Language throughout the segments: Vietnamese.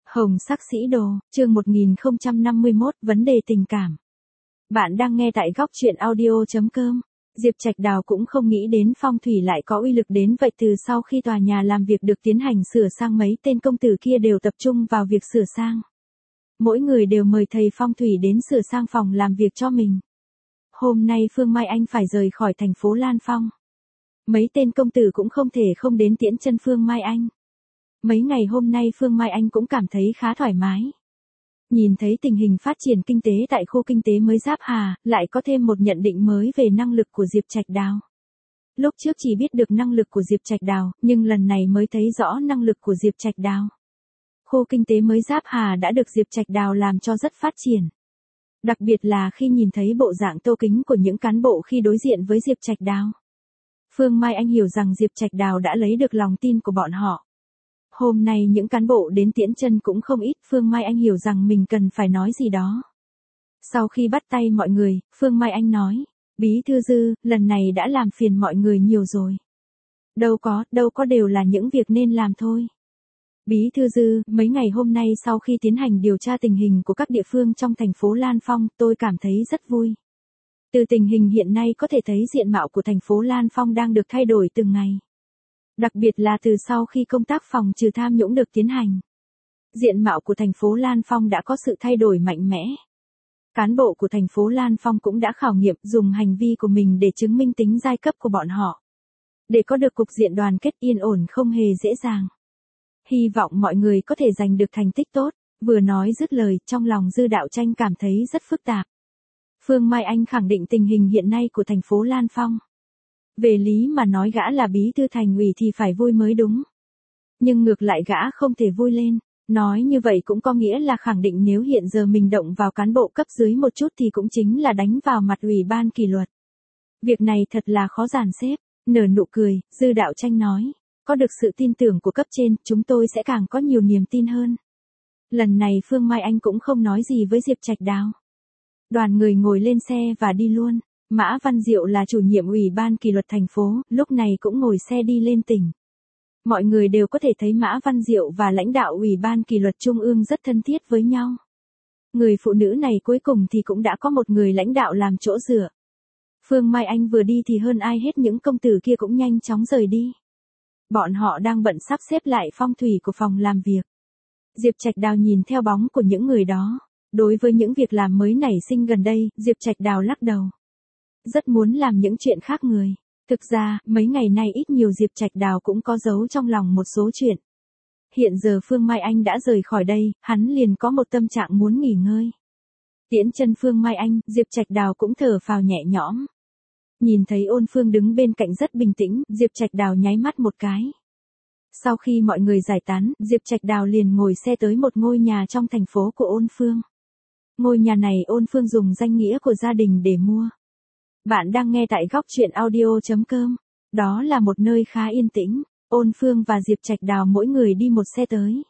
Hồng sắc sĩ đồ, chương 1051, vấn đề tình cảm. Bạn đang nghe tại góc truyện audio.com. Diệp Trạch Đào cũng không nghĩ đến phong thủy lại có uy lực đến vậy. Từ sau khi tòa nhà làm việc được tiến hành sửa sang, mấy tên công tử kia đều tập trung vào việc sửa sang. Mỗi người đều mời thầy phong thủy đến sửa sang phòng làm việc cho mình. Hôm nay Phương Mai Anh phải rời khỏi thành phố Lan Phong. Mấy tên công tử cũng không thể không đến tiễn chân Phương Mai Anh. Mấy ngày hôm nay Phương Mai Anh cũng cảm thấy khá thoải mái. Nhìn thấy tình hình phát triển kinh tế tại khu kinh tế mới Giáp Hà, lại có thêm một nhận định mới về năng lực của Diệp Trạch Đào. Lúc trước chỉ biết được năng lực của Diệp Trạch Đào, nhưng lần này mới thấy rõ năng lực của Diệp Trạch Đào. Khu kinh tế mới Giáp Hà đã được Diệp Trạch Đào làm cho rất phát triển. Đặc biệt là khi nhìn thấy bộ dạng tô kính của những cán bộ khi đối diện với Diệp Trạch Đào. Phương Mai Anh hiểu rằng Diệp Trạch Đào đã lấy được lòng tin của bọn họ. Hôm nay những cán bộ đến tiễn chân cũng không ít, Phương Mai Anh hiểu rằng mình cần phải nói gì đó. Sau khi bắt tay mọi người, Phương Mai Anh nói, Bí thư Dư, lần này đã làm phiền mọi người nhiều rồi. Đâu có đều là những việc nên làm thôi. Bí thư Dư, mấy ngày hôm nay sau khi tiến hành điều tra tình hình của các địa phương trong thành phố Lan Phong, tôi cảm thấy rất vui. Từ tình hình hiện nay có thể thấy diện mạo của thành phố Lan Phong đang được thay đổi từng ngày. Đặc biệt là từ sau khi công tác phòng trừ tham nhũng được tiến hành. Diện mạo của thành phố Lan Phong đã có sự thay đổi mạnh mẽ. Cán bộ của thành phố Lan Phong cũng đã khảo nghiệm dùng hành vi của mình để chứng minh tính giai cấp của bọn họ. Để có được cục diện đoàn kết yên ổn không hề dễ dàng. Hy vọng mọi người có thể giành được thành tích tốt. Vừa nói dứt lời, trong lòng Dư Đạo Tranh cảm thấy rất phức tạp. Phương Mai Anh khẳng định tình hình hiện nay của thành phố Lan Phong. Về lý mà nói gã là bí thư thành ủy thì phải vui mới đúng. Nhưng ngược lại gã không thể vui lên. Nói như vậy cũng có nghĩa là khẳng định nếu hiện giờ mình động vào cán bộ cấp dưới một chút thì cũng chính là đánh vào mặt ủy ban kỷ luật. Việc này thật là khó dàn xếp. Nở nụ cười, Dư Đạo Tranh nói. Có được sự tin tưởng của cấp trên, chúng tôi sẽ càng có nhiều niềm tin hơn. Lần này Phương Mai Anh cũng không nói gì với Diệp Trạch Đào. Đoàn người ngồi lên xe và đi luôn. Mã Văn Diệu là chủ nhiệm ủy ban kỷ luật thành phố, lúc này cũng ngồi xe đi lên tỉnh. Mọi người đều có thể thấy Mã Văn Diệu và lãnh đạo ủy ban kỷ luật trung ương rất thân thiết với nhau. Người phụ nữ này cuối cùng thì cũng đã có một người lãnh đạo làm chỗ dựa. Phương Mai Anh vừa đi thì hơn ai hết những công tử kia cũng nhanh chóng rời đi. Bọn họ đang bận sắp xếp lại phong thủy của phòng làm việc. Diệp Trạch Đào nhìn theo bóng của những người đó. Đối với những việc làm mới nảy sinh gần đây, Diệp Trạch Đào lắc đầu. Rất muốn làm những chuyện khác người. Thực ra, mấy ngày nay ít nhiều Diệp Trạch Đào cũng có giấu trong lòng một số chuyện. Hiện giờ Phương Mai Anh đã rời khỏi đây, hắn liền có một tâm trạng muốn nghỉ ngơi. Tiễn chân Phương Mai Anh, Diệp Trạch Đào cũng thở phào nhẹ nhõm. Nhìn thấy Ôn Phương đứng bên cạnh rất bình tĩnh, Diệp Trạch Đào nháy mắt một cái. Sau khi mọi người giải tán, Diệp Trạch Đào liền ngồi xe tới một ngôi nhà trong thành phố của Ôn Phương. Ngôi nhà này Ôn Phương dùng danh nghĩa của gia đình để mua. Bạn đang nghe tại góc truyện audio.com. Đó là một nơi khá yên tĩnh. Ôn Phương và Diệp Trạch Đào mỗi người đi một xe tới.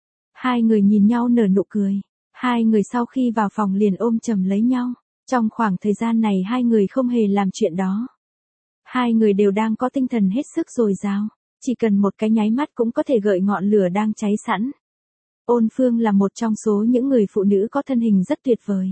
Hai người nhìn nhau nở nụ cười. Hai người sau khi vào phòng liền ôm chầm lấy nhau. Trong khoảng thời gian này hai người không hề làm chuyện đó. Hai người đều đang có tinh thần hết sức dồi dào. Chỉ cần một cái nháy mắt cũng có thể gợi ngọn lửa đang cháy sẵn. Ôn Phương là một trong số những người phụ nữ có thân hình rất tuyệt vời.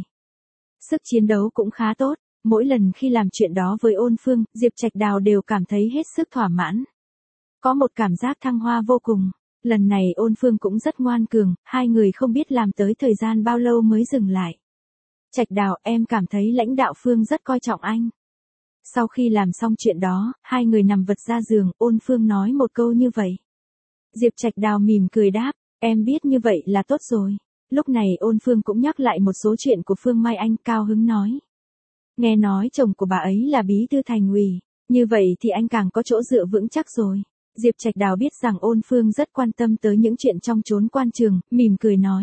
Sức chiến đấu cũng khá tốt. Mỗi lần khi làm chuyện đó với Ôn Phương, Diệp Trạch Đào đều cảm thấy hết sức thỏa mãn. Có một cảm giác thăng hoa vô cùng. Lần này Ôn Phương cũng rất ngoan cường, hai người không biết làm tới thời gian bao lâu mới dừng lại. Trạch Đào, em cảm thấy lãnh đạo Phương rất coi trọng anh. Sau khi làm xong chuyện đó, hai người nằm vật ra giường, Ôn Phương nói một câu như vậy. Diệp Trạch Đào mỉm cười đáp, em biết như vậy là tốt rồi. Lúc này Ôn Phương cũng nhắc lại một số chuyện của Phương Mai Anh, cao hứng nói. Nghe nói chồng của bà ấy là bí thư thành ủy, như vậy thì anh càng có chỗ dựa vững chắc rồi. Diệp Trạch Đào biết rằng Ôn Phương rất quan tâm tới những chuyện trong chốn quan trường, mỉm cười nói.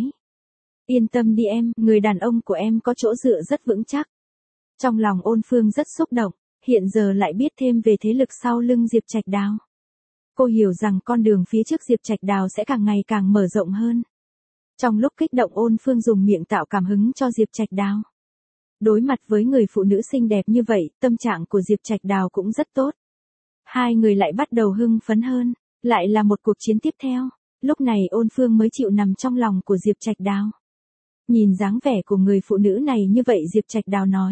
Yên tâm đi em, người đàn ông của em có chỗ dựa rất vững chắc. Trong lòng Ôn Phương rất xúc động, hiện giờ lại biết thêm về thế lực sau lưng Diệp Trạch Đào. Cô hiểu rằng con đường phía trước Diệp Trạch Đào sẽ càng ngày càng mở rộng hơn. Trong lúc kích động Ôn Phương dùng miệng tạo cảm hứng cho Diệp Trạch Đào. Đối mặt với người phụ nữ xinh đẹp như vậy, tâm trạng của Diệp Trạch Đào cũng rất tốt. Hai người lại bắt đầu hưng phấn hơn, lại là một cuộc chiến tiếp theo. Lúc này Ôn Phương mới chịu nằm trong lòng của Diệp Trạch Đào. Nhìn dáng vẻ của người phụ nữ này như vậy Diệp Trạch Đào nói.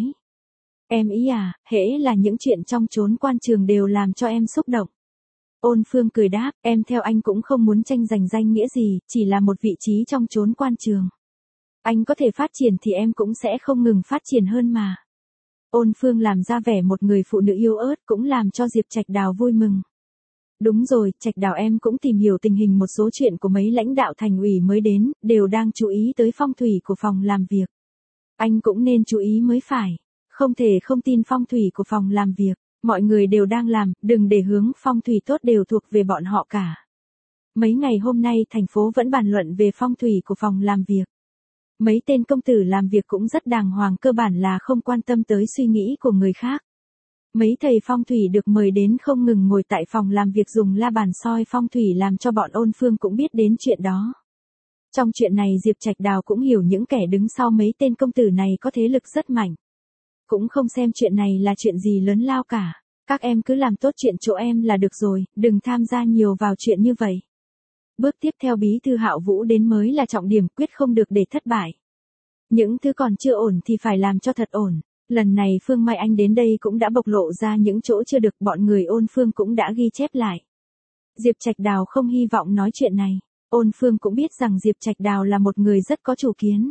Em ý à, hễ là những chuyện trong chốn quan trường đều làm cho em xúc động. Ôn Phương cười đáp, em theo anh cũng không muốn tranh giành danh nghĩa gì, chỉ là một vị trí trong chốn quan trường. Anh có thể phát triển thì em cũng sẽ không ngừng phát triển hơn mà. Ôn Phương làm ra vẻ một người phụ nữ yếu ớt cũng làm cho Diệp Trạch Đào vui mừng. Đúng rồi, Trạch Đào em cũng tìm hiểu tình hình một số chuyện của mấy lãnh đạo thành ủy mới đến, đều đang chú ý tới phong thủy của phòng làm việc. Anh cũng nên chú ý mới phải. Không thể không tin phong thủy của phòng làm việc. Mọi người đều đang làm, đừng để hướng phong thủy tốt đều thuộc về bọn họ cả. Mấy ngày hôm nay thành phố vẫn bàn luận về phong thủy của phòng làm việc. Mấy tên công tử làm việc cũng rất đàng hoàng, cơ bản là không quan tâm tới suy nghĩ của người khác. Mấy thầy phong thủy được mời đến không ngừng ngồi tại phòng làm việc dùng la bàn soi phong thủy làm cho bọn Ôn Phương cũng biết đến chuyện đó. Trong chuyện này Diệp Trạch Đào cũng hiểu những kẻ đứng sau mấy tên công tử này có thế lực rất mạnh. Cũng không xem chuyện này là chuyện gì lớn lao cả. Các em cứ làm tốt chuyện chỗ em là được rồi, đừng tham gia nhiều vào chuyện như vậy. Bước tiếp theo Bí thư Hạo Vũ đến mới là trọng điểm, quyết không được để thất bại. Những thứ còn chưa ổn thì phải làm cho thật ổn. Lần này Phương Mai Anh đến đây cũng đã bộc lộ ra những chỗ chưa được, bọn người Ôn Phương cũng đã ghi chép lại. Diệp Trạch Đào không hy vọng nói chuyện này. Ôn Phương cũng biết rằng Diệp Trạch Đào là một người rất có chủ kiến.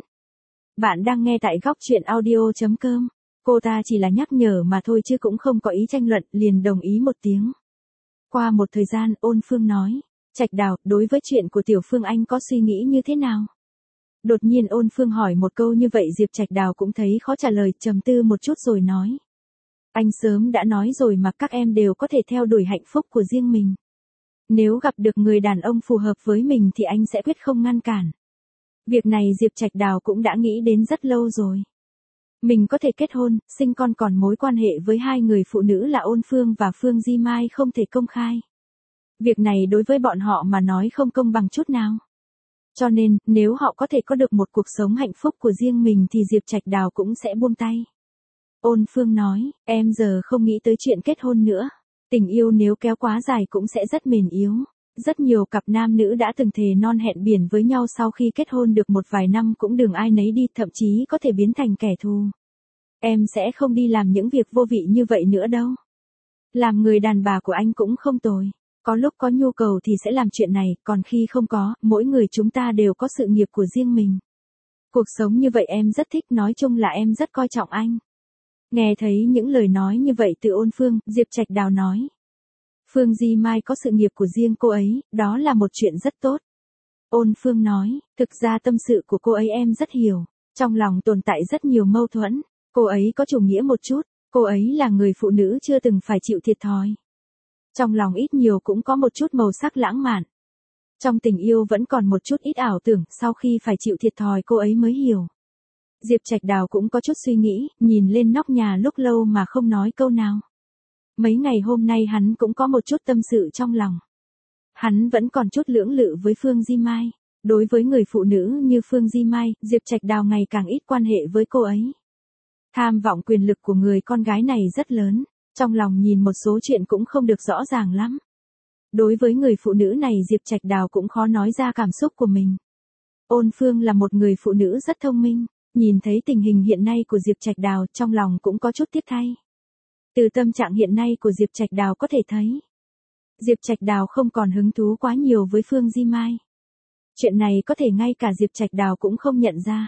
Bạn đang nghe tại góc truyện audio.com. Cô ta chỉ là nhắc nhở mà thôi chứ cũng không có ý tranh luận, liền đồng ý một tiếng. Qua một thời gian Ôn Phương nói, Trạch Đào, đối với chuyện của Tiểu Phương anh có suy nghĩ như thế nào? Đột nhiên Ôn Phương hỏi một câu như vậy Diệp Trạch Đào cũng thấy khó trả lời, trầm tư một chút rồi nói. Anh sớm đã nói rồi mà, các em đều có thể theo đuổi hạnh phúc của riêng mình. Nếu gặp được người đàn ông phù hợp với mình thì anh sẽ quyết không ngăn cản. Việc này Diệp Trạch Đào cũng đã nghĩ đến rất lâu rồi. Mình có thể kết hôn, sinh con, còn mối quan hệ với hai người phụ nữ là Ôn Phương và Phương Di Mai không thể công khai. Việc này đối với bọn họ mà nói không công bằng chút nào. Cho nên, nếu họ có thể có được một cuộc sống hạnh phúc của riêng mình thì Diệp Trạch Đào cũng sẽ buông tay. Ôn Phương nói, em giờ không nghĩ tới chuyện kết hôn nữa. Tình yêu nếu kéo quá dài cũng sẽ rất mềm yếu. Rất nhiều cặp nam nữ đã từng thề non hẹn biển với nhau sau khi kết hôn được một vài năm cũng đường ai nấy đi, thậm chí có thể biến thành kẻ thù. Em sẽ không đi làm những việc vô vị như vậy nữa đâu. Làm người đàn bà của anh cũng không tồi. Có lúc có nhu cầu thì sẽ làm chuyện này, còn khi không có, mỗi người chúng ta đều có sự nghiệp của riêng mình. Cuộc sống như vậy em rất thích, nói chung là em rất coi trọng anh. Nghe thấy những lời nói như vậy từ Ôn Phương, Diệp Trạch Đào nói. Phương Di Mai có sự nghiệp của riêng cô ấy, đó là một chuyện rất tốt. Ôn Phương nói, thực ra tâm sự của cô ấy em rất hiểu. Trong lòng tồn tại rất nhiều mâu thuẫn. Cô ấy có chủ nghĩa một chút, cô ấy là người phụ nữ chưa từng phải chịu thiệt thòi. Trong lòng ít nhiều cũng có một chút màu sắc lãng mạn. Trong tình yêu vẫn còn một chút ít ảo tưởng, sau khi phải chịu thiệt thòi cô ấy mới hiểu. Diệp Trạch Đào cũng có chút suy nghĩ, nhìn lên nóc nhà lúc lâu mà không nói câu nào. Mấy ngày hôm nay hắn cũng có một chút tâm sự trong lòng. Hắn vẫn còn chút lưỡng lự với Phương Di Mai. Đối với người phụ nữ như Phương Di Mai, Diệp Trạch Đào ngày càng ít quan hệ với cô ấy. Tham vọng quyền lực của người con gái này rất lớn. Trong lòng nhìn một số chuyện cũng không được rõ ràng lắm. Đối với người phụ nữ này Diệp Trạch Đào cũng khó nói ra cảm xúc của mình. Ôn Phương là một người phụ nữ rất thông minh. Nhìn thấy tình hình hiện nay của Diệp Trạch Đào, trong lòng cũng có chút tiếc thay. Từ tâm trạng hiện nay của Diệp Trạch Đào có thể thấy, Diệp Trạch Đào không còn hứng thú quá nhiều với Phương Di Mai. Chuyện này có thể ngay cả Diệp Trạch Đào cũng không nhận ra.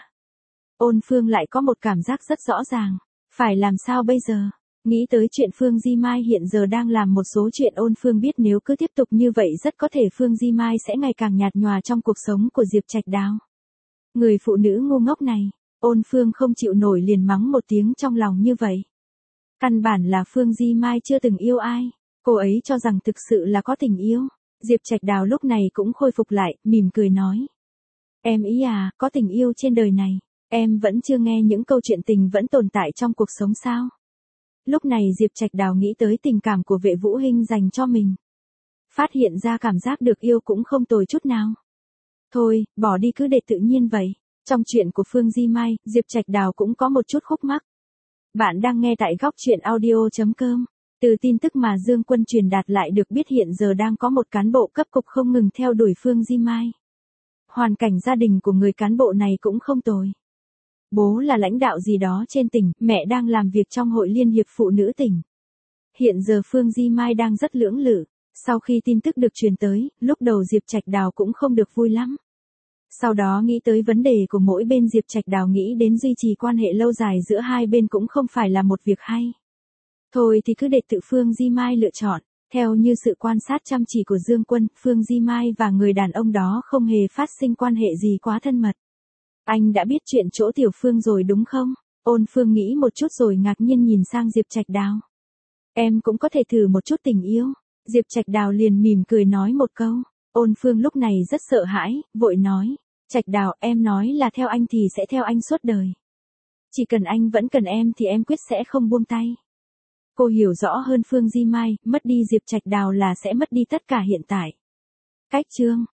Ôn Phương lại có một cảm giác rất rõ ràng. Phải làm sao bây giờ? Nghĩ tới chuyện Phương Di Mai hiện giờ đang làm một số chuyện, Ôn Phương biết nếu cứ tiếp tục như vậy rất có thể Phương Di Mai sẽ ngày càng nhạt nhòa trong cuộc sống của Diệp Trạch Đào. Người phụ nữ ngu ngốc này, Ôn Phương không chịu nổi liền mắng một tiếng trong lòng như vậy. Căn bản là Phương Di Mai chưa từng yêu ai, cô ấy cho rằng thực sự là có tình yêu. Diệp Trạch Đào lúc này cũng khôi phục lại, mỉm cười nói. Em ý à, có tình yêu trên đời này, em vẫn chưa nghe những câu chuyện tình vẫn tồn tại trong cuộc sống sao? Lúc này Diệp Trạch Đào nghĩ tới tình cảm của Vệ Vũ Hinh dành cho mình. Phát hiện ra cảm giác được yêu cũng không tồi chút nào. Thôi, bỏ đi cứ để tự nhiên vậy. Trong chuyện của Phương Di Mai, Diệp Trạch Đào cũng có một chút khúc mắc. Bạn đang nghe tại góc truyện audio.com. Từ tin tức mà Dương Quân truyền đạt lại được biết hiện giờ đang có một cán bộ cấp cục không ngừng theo đuổi Phương Di Mai. Hoàn cảnh gia đình của người cán bộ này cũng không tồi. Bố là lãnh đạo gì đó trên tỉnh, mẹ đang làm việc trong Hội Liên hiệp Phụ nữ tỉnh. Hiện giờ Phương Di Mai đang rất lưỡng lự. Sau khi tin tức được truyền tới, lúc đầu Diệp Trạch Đào cũng không được vui lắm. Sau đó nghĩ tới vấn đề của mỗi bên, Diệp Trạch Đào nghĩ đến duy trì quan hệ lâu dài giữa hai bên cũng không phải là một việc hay. Thôi thì cứ để tự Phương Di Mai lựa chọn. Theo như sự quan sát chăm chỉ của Dương Quân, Phương Di Mai và người đàn ông đó không hề phát sinh quan hệ gì quá thân mật. Anh đã biết chuyện chỗ Tiểu Phương rồi đúng không? Ôn Phương nghĩ một chút rồi ngạc nhiên nhìn sang Diệp Trạch Đào. Em cũng có thể thử một chút tình yêu. Diệp Trạch Đào liền mỉm cười nói một câu. Ôn Phương lúc này rất sợ hãi, vội nói. Trạch Đào, em nói là theo anh thì sẽ theo anh suốt đời. Chỉ cần anh vẫn cần em thì em quyết sẽ không buông tay. Cô hiểu rõ hơn Phương Di Mai, mất đi Diệp Trạch Đào là sẽ mất đi tất cả hiện tại. Cách chương